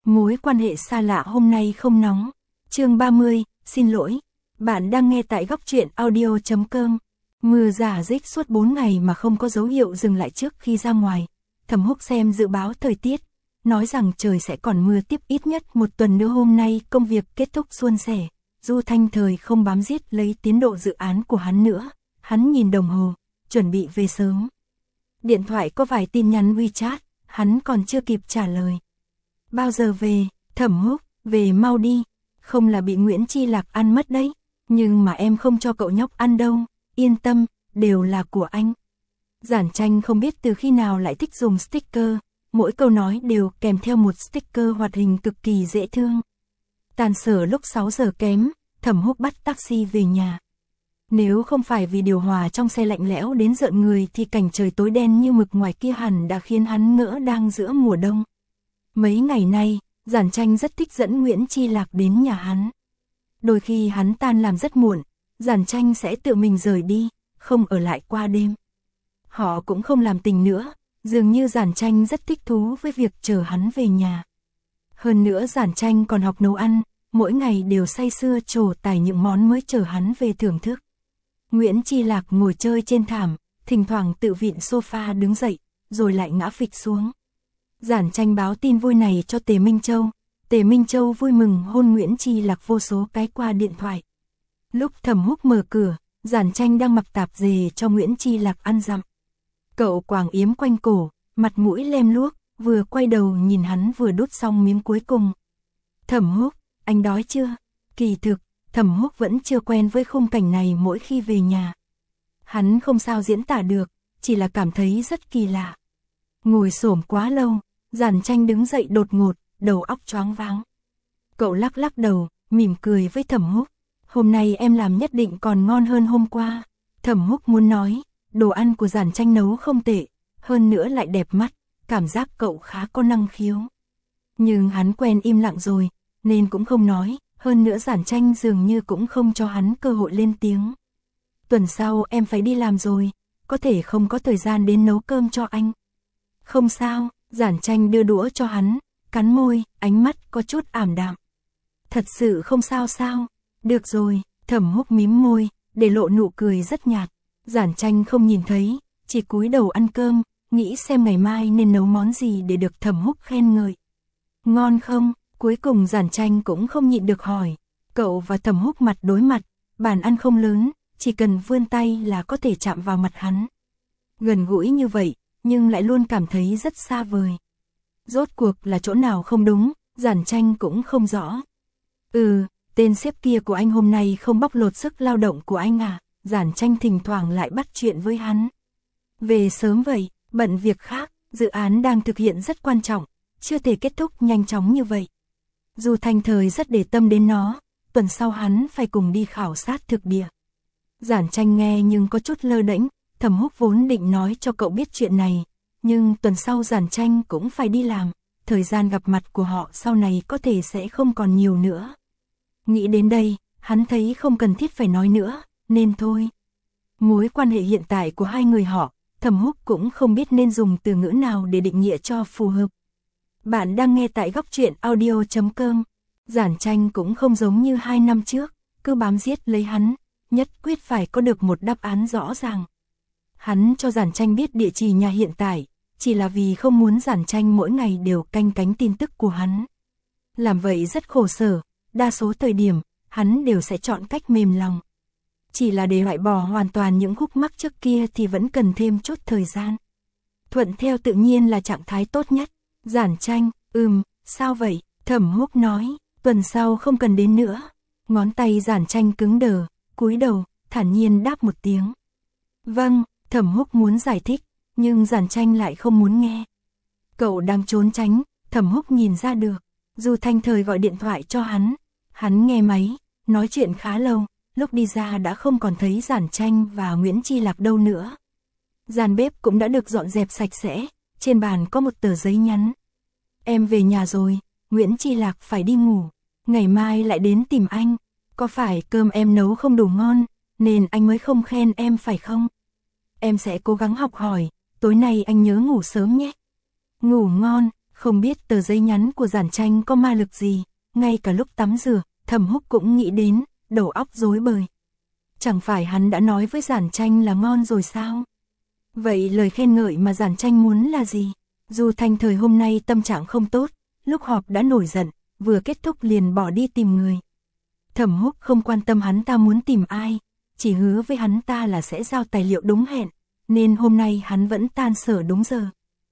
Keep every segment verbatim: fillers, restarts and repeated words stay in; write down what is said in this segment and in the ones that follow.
Mối quan hệ xa lạ hôm nay không nóng. Chương ba mươi, xin lỗi. Bạn đang nghe tại góc truyện audio chấm com. Mưa rả rích suốt bốn ngày mà không có dấu hiệu dừng lại trước khi ra ngoài. Thẩm Húc xem dự báo thời tiết, nói rằng trời sẽ còn mưa tiếp ít nhất một tuần nữa. Hôm nay công việc kết thúc suôn sẻ. Du Thanh Thời không bám giết lấy tiến độ dự án của hắn nữa. Hắn nhìn đồng hồ, chuẩn bị về sớm. Điện thoại có vài tin nhắn WeChat, hắn còn chưa kịp trả lời. Bao giờ về? Thẩm Húc, về mau đi. Không là bị Nguyễn Chi Lạc ăn mất đấy. Nhưng mà em không cho cậu nhóc ăn đâu. Yên tâm, đều là của anh. Giản Tranh không biết từ khi nào lại thích dùng sticker. Mỗi câu nói đều kèm theo một sticker hoạt hình cực kỳ dễ thương. Tàn sở lúc sáu giờ kém, Thẩm Húc bắt taxi về nhà. Nếu không phải vì điều hòa trong xe lạnh lẽo đến rợn người thì cảnh trời tối đen như mực ngoài kia hẳn đã khiến hắn ngỡ đang giữa mùa đông. Mấy ngày nay, Giản Tranh rất thích dẫn Nguyễn Chi Lạc đến nhà hắn. Đôi khi hắn tan làm rất muộn, Giản Tranh sẽ tự mình rời đi, không ở lại qua đêm. Họ cũng không làm tình nữa, dường như Giản Tranh rất thích thú với việc chờ hắn về nhà. Hơn nữa Giản Tranh còn học nấu ăn, mỗi ngày đều say sưa trổ tài những món mới chờ hắn về thưởng thức. Nguyễn Chi Lạc ngồi chơi trên thảm, thỉnh thoảng tự vịn sofa đứng dậy, rồi lại ngã phịch xuống. Giản Tranh báo tin vui này cho Tề Minh Châu. Tề Minh Châu vui mừng hôn Nguyễn Chi Lạc vô số cái qua điện thoại. Lúc Thẩm Húc mở cửa, Giản Tranh đang mặc tạp dề cho Nguyễn Chi Lạc ăn dặm. Cậu quàng yếm quanh cổ, mặt mũi lem luốc, vừa quay đầu nhìn hắn vừa đút xong miếng cuối cùng. Thẩm Húc, anh đói chưa? Kỳ thực, Thẩm Húc vẫn chưa quen với khung cảnh này mỗi khi về nhà. Hắn không sao diễn tả được, chỉ là cảm thấy rất kỳ lạ. Ngồi xổm quá lâu, Giản Tranh đứng dậy đột ngột, đầu óc choáng váng. Cậu lắc lắc đầu, mỉm cười với Thẩm Húc. Hôm nay em làm nhất định còn ngon hơn hôm qua. Thẩm Húc muốn nói, đồ ăn của Giản Tranh nấu không tệ, hơn nữa lại đẹp mắt, cảm giác cậu khá có năng khiếu. Nhưng hắn quen im lặng rồi, nên cũng không nói, hơn nữa Giản Tranh dường như cũng không cho hắn cơ hội lên tiếng. Tuần sau em phải đi làm rồi, có thể không có thời gian đến nấu cơm cho anh. Không sao, Giản Tranh đưa đũa cho hắn, cắn môi, ánh mắt có chút ảm đạm. Thật sự không sao sao? Được rồi, Thẩm Húc mím môi, để lộ nụ cười rất nhạt. Giản Tranh không nhìn thấy, chỉ cúi đầu ăn cơm, nghĩ xem ngày mai nên nấu món gì để được Thẩm Húc khen ngợi. Ngon không? Cuối cùng Giản Tranh cũng không nhịn được hỏi. Cậu và Thẩm Húc mặt đối mặt, bàn ăn không lớn, chỉ cần vươn tay là có thể chạm vào mặt hắn. Gần gũi như vậy, nhưng lại luôn cảm thấy rất xa vời. Rốt cuộc là chỗ nào không đúng, Giản Tranh cũng không rõ. Ừ, tên sếp kia của anh hôm nay không bóc lột sức lao động của anh à? Giản Tranh thỉnh thoảng lại bắt chuyện với hắn. Về sớm vậy, bận việc khác, dự án đang thực hiện rất quan trọng, chưa thể kết thúc nhanh chóng như vậy. Du Thanh Thời rất để tâm đến nó, tuần sau hắn phải cùng đi khảo sát thực địa. Giản Tranh nghe nhưng có chút lơ đễnh. Thẩm Húc vốn định nói cho cậu biết chuyện này, nhưng tuần sau Giản Tranh cũng phải đi làm, thời gian gặp mặt của họ sau này có thể sẽ không còn nhiều nữa. Nghĩ đến đây, hắn thấy không cần thiết phải nói nữa, nên thôi. Mối quan hệ hiện tại của hai người họ, Thẩm Húc cũng không biết nên dùng từ ngữ nào để định nghĩa cho phù hợp. Bạn đang nghe tại góc truyện audio chấm com. Giản Tranh cũng không giống như hai năm trước, cứ bám giết lấy hắn, nhất quyết phải có được một đáp án rõ ràng. Hắn cho Giản Tranh biết địa chỉ nhà hiện tại, chỉ là vì không muốn Giản Tranh mỗi ngày đều canh cánh tin tức của hắn. Làm vậy rất khổ sở, đa số thời điểm, hắn đều sẽ chọn cách mềm lòng. Chỉ là để loại bỏ hoàn toàn những khúc mắc trước kia thì vẫn cần thêm chút thời gian. Thuận theo tự nhiên là trạng thái tốt nhất. Giản Tranh, ừm, sao vậy? Thẩm Húc nói, tuần sau không cần đến nữa. Ngón tay Giản Tranh cứng đờ, cúi đầu, thản nhiên đáp một tiếng. Vâng. Thẩm Húc muốn giải thích, nhưng Giản Tranh lại không muốn nghe. Cậu đang trốn tránh, Thẩm Húc nhìn ra được. Du Thanh Thời gọi điện thoại cho hắn. Hắn nghe máy, nói chuyện khá lâu, lúc đi ra đã không còn thấy Giản Tranh và Nguyễn Chi Lạc đâu nữa. Gian bếp cũng đã được dọn dẹp sạch sẽ, trên bàn có một tờ giấy nhắn. Em về nhà rồi, Nguyễn Chi Lạc phải đi ngủ, ngày mai lại đến tìm anh. Có phải cơm em nấu không đủ ngon, nên anh mới không khen em phải không? Em sẽ cố gắng học hỏi, tối nay anh nhớ ngủ sớm nhé. Ngủ ngon, Không biết tờ giấy nhắn của Giản Tranh có ma lực gì, ngay cả lúc tắm rửa, Thẩm Húc cũng nghĩ đến, đầu óc rối bời. Chẳng phải hắn đã nói với Giản Tranh là ngon rồi sao? Vậy lời khen ngợi mà Giản Tranh muốn là gì? Dù Thành Thời hôm nay tâm trạng không tốt, lúc họp đã nổi giận, vừa kết thúc liền bỏ đi tìm người. Thẩm Húc không quan tâm hắn ta muốn tìm ai, chỉ hứa với hắn ta là sẽ giao tài liệu đúng hẹn, nên hôm nay hắn vẫn tan sở đúng giờ.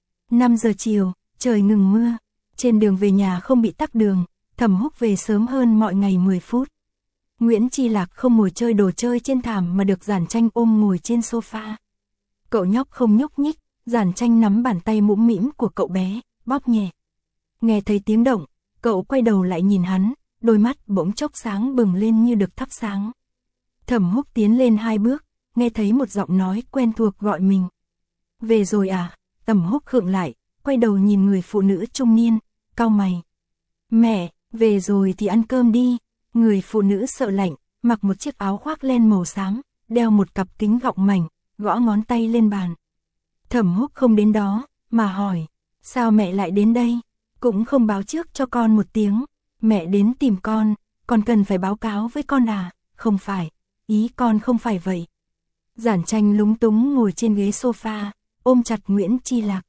năm giờ chiều, trời ngừng mưa, trên đường về nhà không bị tắc đường, Thẩm Húc về sớm hơn mọi ngày mười phút. Nguyễn Chi Lạc không ngồi chơi đồ chơi trên thảm mà được Giản Tranh ôm ngồi trên sofa. Cậu nhóc không nhúc nhích, Giản Tranh nắm bàn tay mũm mĩm của cậu bé, bóp nhẹ. Nghe thấy tiếng động, cậu quay đầu lại nhìn hắn, đôi mắt bỗng chốc sáng bừng lên như được thắp sáng. Thẩm Húc tiến lên hai bước, nghe thấy một giọng nói quen thuộc gọi mình. Về rồi à? Thẩm Húc khựng lại, quay đầu nhìn người phụ nữ trung niên, cau mày. Mẹ, về rồi thì ăn cơm đi. Người phụ nữ sợ lạnh, mặc một chiếc áo khoác len màu xám, đeo một cặp kính gọng mảnh, gõ ngón tay lên bàn. Thẩm Húc không đến đó, mà hỏi, sao mẹ lại đến đây? Cũng không báo trước cho con một tiếng. Mẹ đến tìm con, con cần phải báo cáo với con à? Không phải, ý con không phải vậy. Giản Tranh lúng túng ngồi trên ghế sofa, ôm chặt Nguyễn Chi Lạc.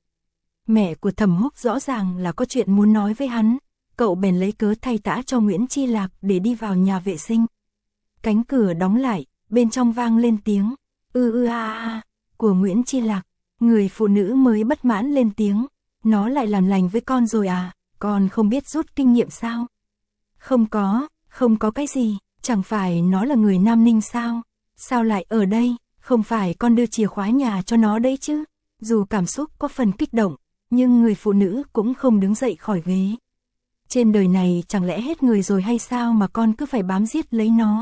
Mẹ của Thẩm Húc rõ ràng là có chuyện muốn nói với hắn, cậu bèn lấy cớ thay tã cho Nguyễn Chi Lạc để đi vào nhà vệ sinh. Cánh cửa đóng lại, bên trong vang lên tiếng ư ư a a của Nguyễn Chi Lạc. Người phụ nữ mới bất mãn lên tiếng, nó lại làm lành với con rồi à, con không biết rút kinh nghiệm sao? Không có, không có cái gì, chẳng phải nó là người Nam Ninh sao? Sao lại ở đây, không phải con đưa chìa khóa nhà cho nó đấy chứ? Dù cảm xúc có phần kích động, nhưng người phụ nữ cũng không đứng dậy khỏi ghế. Trên đời này chẳng lẽ hết người rồi hay sao mà con cứ phải bám giết lấy nó?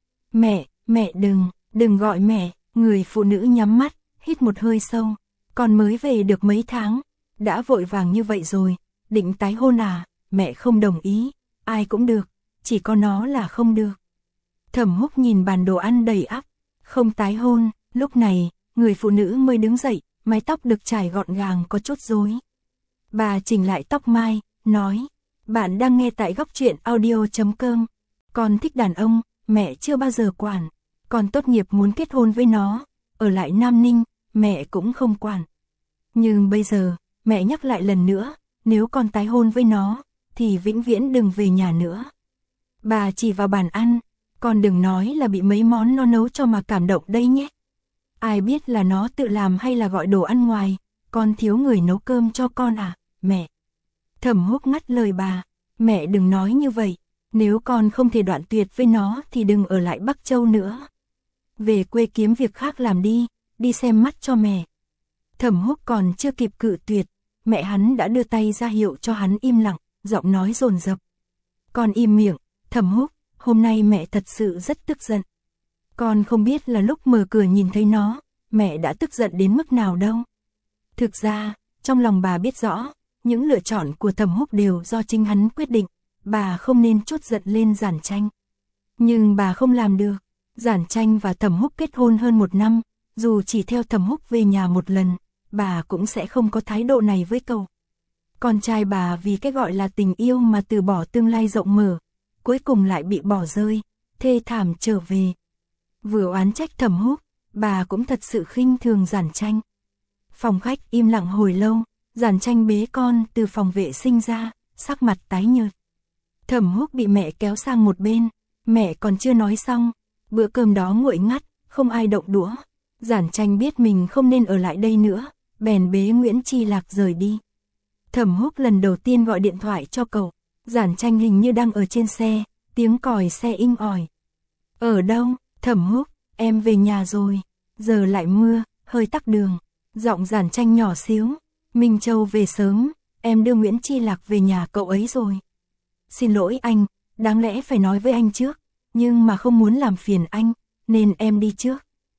Mẹ, mẹ đừng, đừng gọi mẹ. Người phụ nữ nhắm mắt, hít một hơi sâu. Con mới về được mấy tháng, đã vội vàng như vậy rồi, định tái hôn à? Mẹ không đồng ý, ai cũng được, chỉ có nó là không được. Thẩm Húc nhìn bàn đồ ăn đầy ắp, không tái hôn. Lúc này, người phụ nữ mới đứng dậy, mái tóc được trải gọn gàng có chút rối. Bà chỉnh lại tóc mai, nói, bạn đang nghe tại góc truyện audio chấm com. Con thích đàn ông, mẹ chưa bao giờ quản. Con tốt nghiệp muốn kết hôn với nó, ở lại Nam Ninh, mẹ cũng không quản. Nhưng bây giờ, mẹ nhắc lại lần nữa, nếu con tái hôn với nó, thì vĩnh viễn đừng về nhà nữa. Bà chỉ vào bàn ăn, con đừng nói là bị mấy món nó nấu cho mà cảm động đây nhé. Ai biết là nó tự làm hay là gọi đồ ăn ngoài, con thiếu người nấu cơm cho con à, mẹ. Thẩm Húc ngắt lời bà, mẹ đừng nói như vậy, nếu con không thể đoạn tuyệt với nó thì đừng ở lại Bắc Châu nữa. Về quê kiếm việc khác làm đi, đi xem mắt cho mẹ. Thẩm Húc còn chưa kịp cự tuyệt, mẹ hắn đã đưa tay ra hiệu cho hắn im lặng, giọng nói dồn dập. Con im miệng, Thẩm Húc, hôm nay mẹ thật sự rất tức giận. Con không biết là lúc mở cửa nhìn thấy nó, mẹ đã tức giận đến mức nào đâu. Thực ra, trong lòng bà biết rõ, những lựa chọn của Thẩm Húc đều do chính hắn quyết định, bà không nên trút giận lên Giản Tranh. Nhưng bà không làm được. Giản Tranh và Thẩm Húc kết hôn hơn một năm, dù chỉ theo Thẩm Húc về nhà một lần, bà cũng sẽ không có thái độ này với cậu. Con trai bà vì cái gọi là tình yêu mà từ bỏ tương lai rộng mở, cuối cùng lại bị bỏ rơi, thê thảm trở về. Vừa oán trách Thẩm Húc, bà cũng thật sự khinh thường Giản Tranh. Phòng khách im lặng hồi lâu, Giản Tranh bế con từ phòng vệ sinh ra, sắc mặt tái nhợt. Thẩm Húc bị mẹ kéo sang một bên, mẹ còn chưa nói xong, bữa cơm đó nguội ngắt, không ai động đũa. Giản Tranh biết mình không nên ở lại đây nữa, bèn bế Nguyễn Chi Lạc rời đi. Thẩm Húc lần đầu tiên gọi điện thoại cho cậu, Giản Tranh hình như đang ở trên xe, tiếng còi xe inh ỏi. Ở đâu? Thẩm Húc, em về nhà rồi, giờ lại mưa, hơi tắc đường. Giọng Giản Tranh nhỏ xíu, Minh Châu về sớm, em đưa Nguyễn Chi Lạc về nhà cậu ấy rồi. Xin lỗi anh, đáng lẽ phải nói với anh trước, nhưng mà không muốn làm phiền anh, nên em đi trước.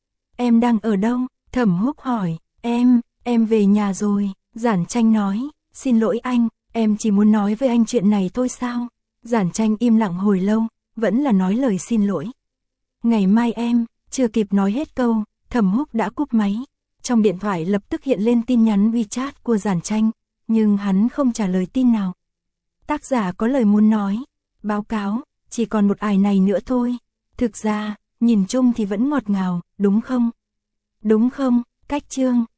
Em đang ở đâu? Thẩm Húc hỏi. Em, em về nhà rồi. Giản Tranh nói, xin lỗi anh, em chỉ muốn nói với anh chuyện này thôi sao? Giản Tranh im lặng hồi lâu, vẫn là nói lời xin lỗi. Ngày mai em, chưa kịp nói hết câu, Thẩm Húc đã cúp máy. Trong điện thoại lập tức hiện lên tin nhắn WeChat của Giản Tranh, nhưng hắn không trả lời tin nào. Tác giả có lời muốn nói, báo cáo, chỉ còn một ải này nữa thôi. Thực ra, nhìn chung thì vẫn ngọt ngào, đúng không? Đúng không, Cách Chương?